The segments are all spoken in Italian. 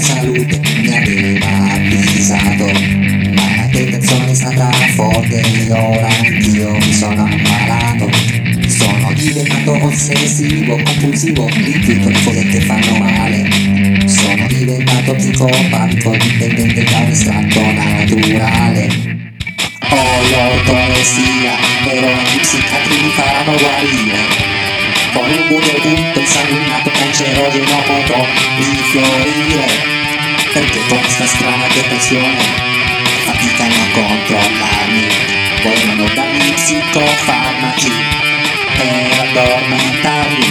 salute mi aveva avvisato, ma la tentazione è stata forte e ora anch'io mi sono ammalato. Sono diventato ossessivo, compulsivo, rifiuto le cose che fanno male. Sono diventato psicopatico, dipendente da un estratto naturale. Ho l'ortodossia, però gli psichiatri mi faranno guarire. Con un punto insanguinato cancerogeno potrò rifiorire, perché con questa strana depressione faticano a controllarmi. Vogliono darmi psicofarmaci per addormentarmi.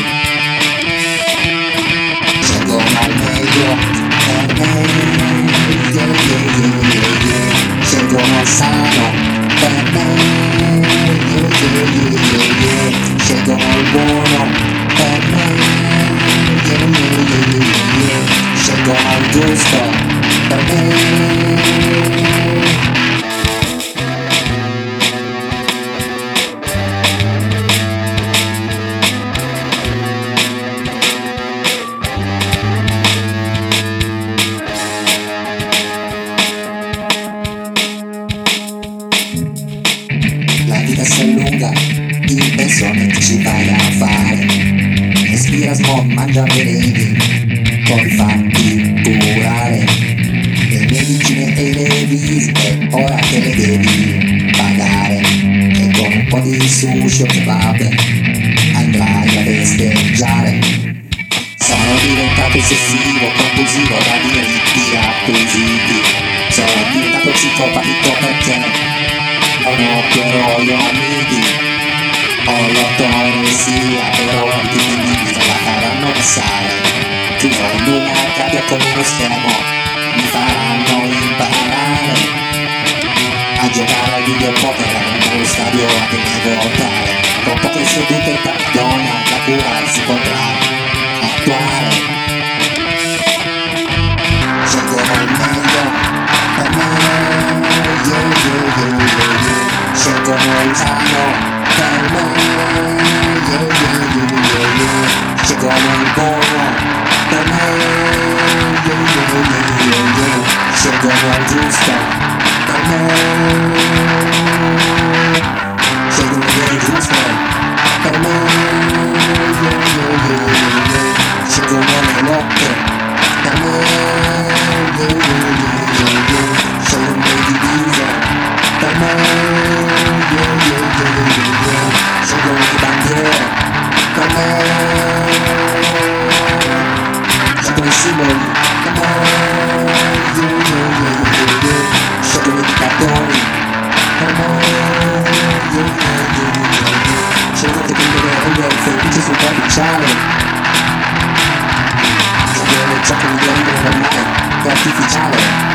Scelgono il meglio per me, scelgono il sano per me, scelgono il buono per me, scelgono il giusto per me. La vita si allunga, in pensione che ci vai a fare? Respira smog, mangia veleni, poi fatti curare. Le medicine e le visite, ora te le devi pagare. E con un po' di sushi o kebab andrai a festeggiare. Sono diventato ossessivo, compulsivo da diritti acquisiti. Sono diventato psicopatico perché non ho più gli amici. Ho l'ortodossia, però tutti i limiti la faranno passare. Chiuso in una gabbia con uno schermo mi faranno imparare a giocare al videopoker nello stadio a che devo votare. Con poche sedute perdona, la cura si potrà attuare. Scelgono il meglio per me, scelgono il sano per me, scelgono il buono per me, scelgono il giusto per me, scelgono il giusto per me, scelgono le lotte per me, scelgono le divise per me, scelgono le bandiere per me, scelgono i simboli per me, scelgono i dittatori per me, scelgono che rendere felice sul provinciale, scelgono ciò che mi deve rendere normale e artificiale.